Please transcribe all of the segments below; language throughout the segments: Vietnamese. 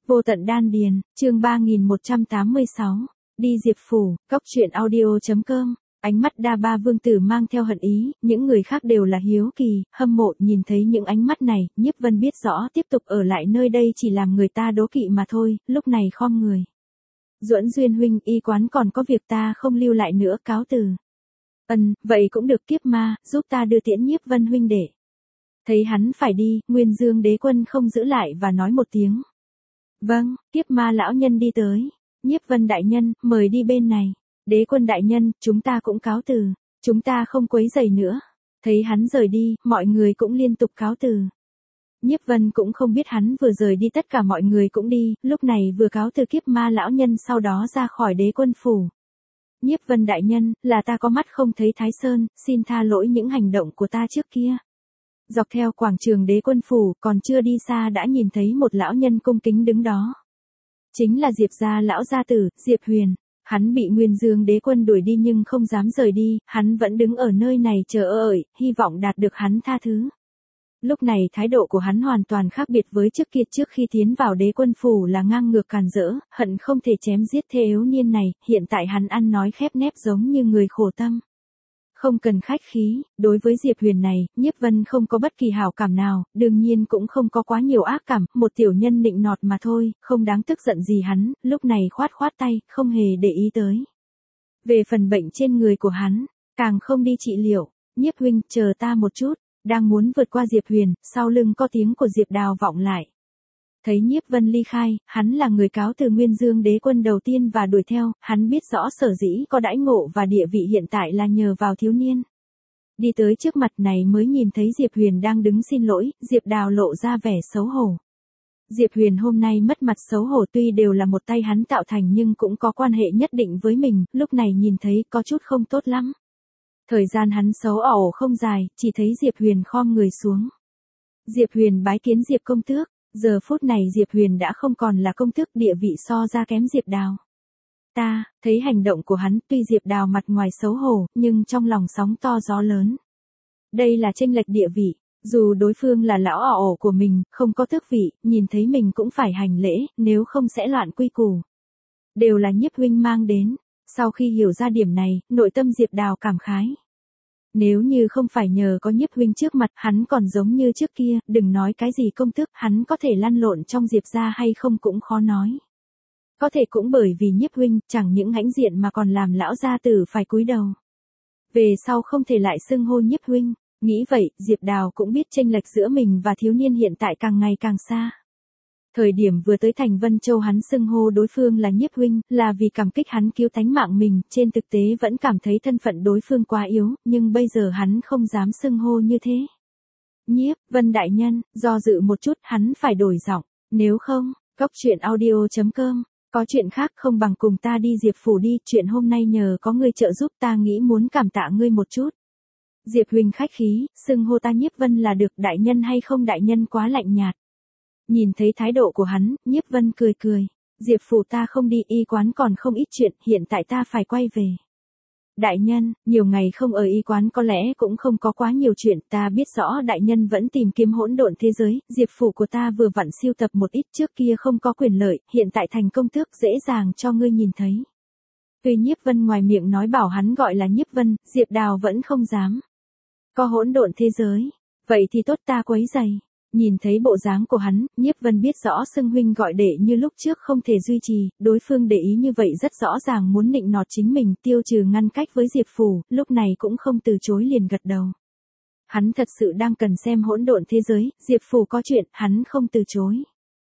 Vô tận đan điền, chương 3186, đi Diệp Phủ, cóc truyện audio.com. Ánh mắt đa ba vương tử mang theo hận ý, những người khác đều là hiếu kỳ, hâm mộ. Nhìn thấy những ánh mắt này, Nhiếp Vân biết rõ tiếp tục ở lại nơi đây chỉ làm người ta đố kỵ mà thôi, lúc này khom người. Duẫn Duyên huynh, y quán còn có việc, ta không lưu lại nữa, cáo từ. Vậy cũng được, Kiếp Ma, giúp ta đưa tiễn Nhiếp Vân huynh đệ. Thấy hắn phải đi, Nguyên Dương Đế Quân không giữ lại và nói một tiếng. Vâng, Kiếp Ma lão nhân đi tới. Nhiếp Vân đại nhân, mời đi bên này. Đế Quân đại nhân, chúng ta cũng cáo từ. Chúng ta không quấy rầy nữa. Thấy hắn rời đi, mọi người cũng liên tục cáo từ. Nhiếp Vân cũng không biết hắn vừa rời đi tất cả mọi người cũng đi, lúc này vừa cáo từ Kiếp Ma lão nhân sau đó ra khỏi Đế Quân phủ. Nhiếp Vân đại nhân, là ta có mắt không thấy Thái Sơn, xin tha lỗi những hành động của ta trước kia. Dọc theo quảng trường Đế Quân phủ, còn chưa đi xa đã nhìn thấy một lão nhân cung kính đứng đó. Chính là Diệp gia lão gia tử, Diệp Huyền. Hắn bị Nguyên Dương Đế Quân đuổi đi nhưng không dám rời đi, hắn vẫn đứng ở nơi này chờ đợi, hy vọng đạt được hắn tha thứ. Lúc này thái độ của hắn hoàn toàn khác biệt với trước kia, trước khi tiến vào Đế Quân phủ là ngang ngược càn rỡ, hận không thể chém giết thê yếu niên này, hiện tại hắn ăn nói khép nép giống như người khổ tâm. Không cần khách khí, đối với Diệp Huyền này, Nhiếp Vân không có bất kỳ hảo cảm nào, đương nhiên cũng không có quá nhiều ác cảm, một tiểu nhân nịnh nọt mà thôi, không đáng tức giận gì hắn, lúc này khoát khoát tay, không hề để ý tới. Về phần bệnh trên người của hắn, càng không đi trị liệu, Nhiếp huynh, chờ ta một chút, đang muốn vượt qua Diệp Huyền, sau lưng có tiếng của Diệp Đào vọng lại. Thấy Nhiếp Vân ly khai, hắn là người cáo từ Nguyên Dương Đế Quân đầu tiên và đuổi theo, hắn biết rõ sở dĩ có đãi ngộ và địa vị hiện tại là nhờ vào thiếu niên. Đi tới trước mặt này mới nhìn thấy Diệp Huyền đang đứng xin lỗi, Diệp Đào lộ ra vẻ xấu hổ. Diệp Huyền hôm nay mất mặt xấu hổ, tuy đều là một tay hắn tạo thành nhưng cũng có quan hệ nhất định với mình, lúc này nhìn thấy có chút không tốt lắm. Thời gian hắn xấu ẩu không dài, chỉ thấy Diệp Huyền khom người xuống. Diệp Huyền bái kiến Diệp công tước. Giờ phút này Diệp Huyền đã không còn là công tước, địa vị so ra kém Diệp Đào. Thấy hành động của hắn, tuy Diệp Đào mặt ngoài xấu hổ, nhưng trong lòng sóng to gió lớn. Đây là chênh lệch địa vị, dù đối phương là lão ổ của mình, không có tước vị, nhìn thấy mình cũng phải hành lễ, nếu không sẽ loạn quy củ. Đều là Nhiếp huynh mang đến. Sau khi hiểu ra điểm này, nội tâm Diệp Đào cảm khái. Nếu như không phải nhờ có Nhiếp huynh trước mặt, hắn còn giống như trước kia, đừng nói cái gì công tước, hắn có thể lăn lộn trong Diệp gia hay không cũng khó nói. Có thể cũng bởi vì Nhiếp huynh, chẳng những hãnh diện mà còn làm lão gia tử phải cúi đầu. Về sau không thể lại xưng hô Nhiếp huynh, nghĩ vậy, Diệp Đào cũng biết chênh lệch giữa mình và thiếu niên hiện tại càng ngày càng xa. Thời điểm vừa tới thành Vân Châu hắn xưng hô đối phương là Nhiếp huynh, là vì cảm kích hắn cứu tánh mạng mình, trên thực tế vẫn cảm thấy thân phận đối phương quá yếu, nhưng bây giờ hắn không dám xưng hô như thế. Nhiếp Vân đại nhân, do dự một chút hắn phải đổi giọng, nếu không, cóc truyện audio.com, có chuyện khác không bằng cùng ta đi Diệp phủ đi, chuyện hôm nay nhờ có ngươi trợ giúp ta nghĩ muốn cảm tạ ngươi một chút. Diệp huynh khách khí, xưng hô ta Nhiếp Vân là được, đại nhân hay không đại nhân quá lạnh nhạt. Nhìn thấy thái độ của hắn, Nhiếp Vân cười cười. Diệp phủ ta không đi, y quán còn không ít chuyện, hiện tại ta phải quay về. Đại nhân, nhiều ngày không ở y quán có lẽ cũng không có quá nhiều chuyện, ta biết rõ đại nhân vẫn tìm kiếm hỗn độn thế giới, Diệp phủ của ta vừa vặn siêu tập một ít, trước kia không có quyền lợi, hiện tại thành công tước, dễ dàng cho ngươi nhìn thấy. Tuy Nhiếp Vân ngoài miệng nói bảo hắn gọi là Nhiếp Vân, Diệp Đào vẫn không dám. Có hỗn độn thế giới, vậy thì tốt, ta quấy giày. Nhìn thấy bộ dáng của hắn, Nhiếp Vân biết rõ xưng huynh gọi đệ như lúc trước không thể duy trì, đối phương để ý như vậy rất rõ ràng muốn nịnh nọt chính mình, tiêu trừ ngăn cách với Diệp phủ, lúc này cũng không từ chối liền gật đầu. Hắn thật sự đang cần xem hỗn độn thế giới, Diệp phủ có chuyện, hắn không từ chối.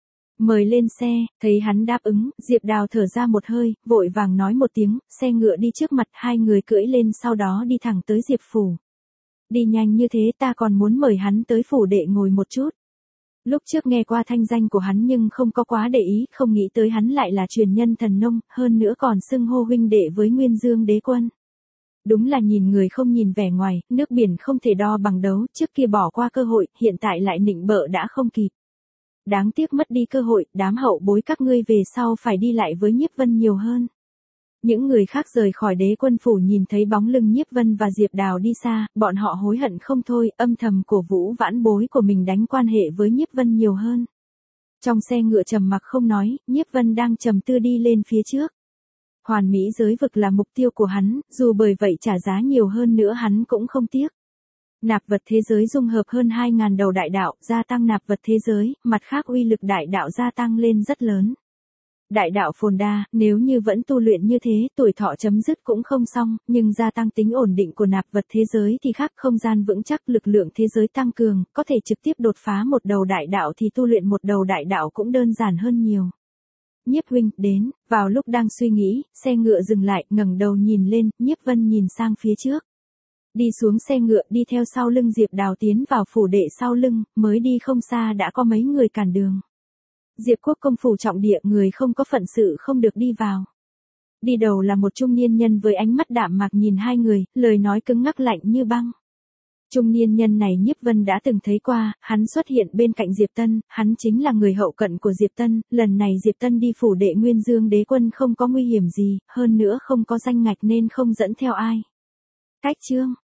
Mời lên xe, thấy hắn đáp ứng, Diệp Đào thở ra một hơi, vội vàng nói một tiếng, xe ngựa đi trước mặt, hai người cưỡi lên sau đó đi thẳng tới Diệp phủ. Đi nhanh như thế ta còn muốn mời hắn tới phủ đệ ngồi một chút. Lúc trước nghe qua thanh danh của hắn nhưng không có quá để ý, không nghĩ tới hắn lại là truyền nhân thần nông, hơn nữa còn xưng hô huynh đệ với Nguyên Dương Đế Quân. Đúng là nhìn người không nhìn vẻ ngoài, nước biển không thể đo bằng đấu, trước kia bỏ qua cơ hội, hiện tại lại nịnh bợ đã không kịp. Đáng tiếc mất đi cơ hội, đám hậu bối các ngươi về sau phải đi lại với Nhiếp Vân nhiều hơn. Những người khác rời khỏi Đế Quân phủ nhìn thấy bóng lưng Nhiếp Vân và Diệp Đào đi xa, bọn họ hối hận không thôi, âm thầm cổ vũ vãn bối của mình đánh quan hệ với Nhiếp Vân nhiều hơn. Trong xe ngựa trầm mặc không nói, Nhiếp Vân đang trầm tư đi lên phía trước. Hoàn mỹ giới vực là mục tiêu của hắn, dù bởi vậy trả giá nhiều hơn nữa hắn cũng không tiếc. Nạp vật thế giới dung hợp hơn 2.000 đầu đại đạo, gia tăng nạp vật thế giới, mặt khác uy lực đại đạo gia tăng lên rất lớn. Đại đạo phồn đa, nếu như vẫn tu luyện như thế, tuổi thọ chấm dứt cũng không xong, nhưng gia tăng tính ổn định của nạp vật thế giới thì khác, không gian vững chắc, lực lượng thế giới tăng cường, có thể trực tiếp đột phá một đầu đại đạo thì tu luyện một đầu đại đạo cũng đơn giản hơn nhiều. Nhiếp huynh, đến, vào lúc đang suy nghĩ, xe ngựa dừng lại, ngẩng đầu nhìn lên, Nhiếp Vân nhìn sang phía trước. Đi xuống xe ngựa, đi theo sau lưng Diệp Đào tiến vào phủ đệ sau lưng, mới đi không xa đã có mấy người cản đường. Diệp Quốc công phủ trọng địa, người không có phận sự không được đi vào. Đi đầu là một trung niên nhân với ánh mắt đạm mạc nhìn hai người, lời nói cứng ngắc lạnh như băng. Trung niên nhân này Nhiếp Vân đã từng thấy qua, hắn xuất hiện bên cạnh Diệp Tân, hắn chính là người hậu cận của Diệp Tân, lần này Diệp Tân đi phủ đệ Nguyên Dương đế quân không có nguy hiểm gì, hơn nữa không có danh ngạch nên không dẫn theo ai. Cách chương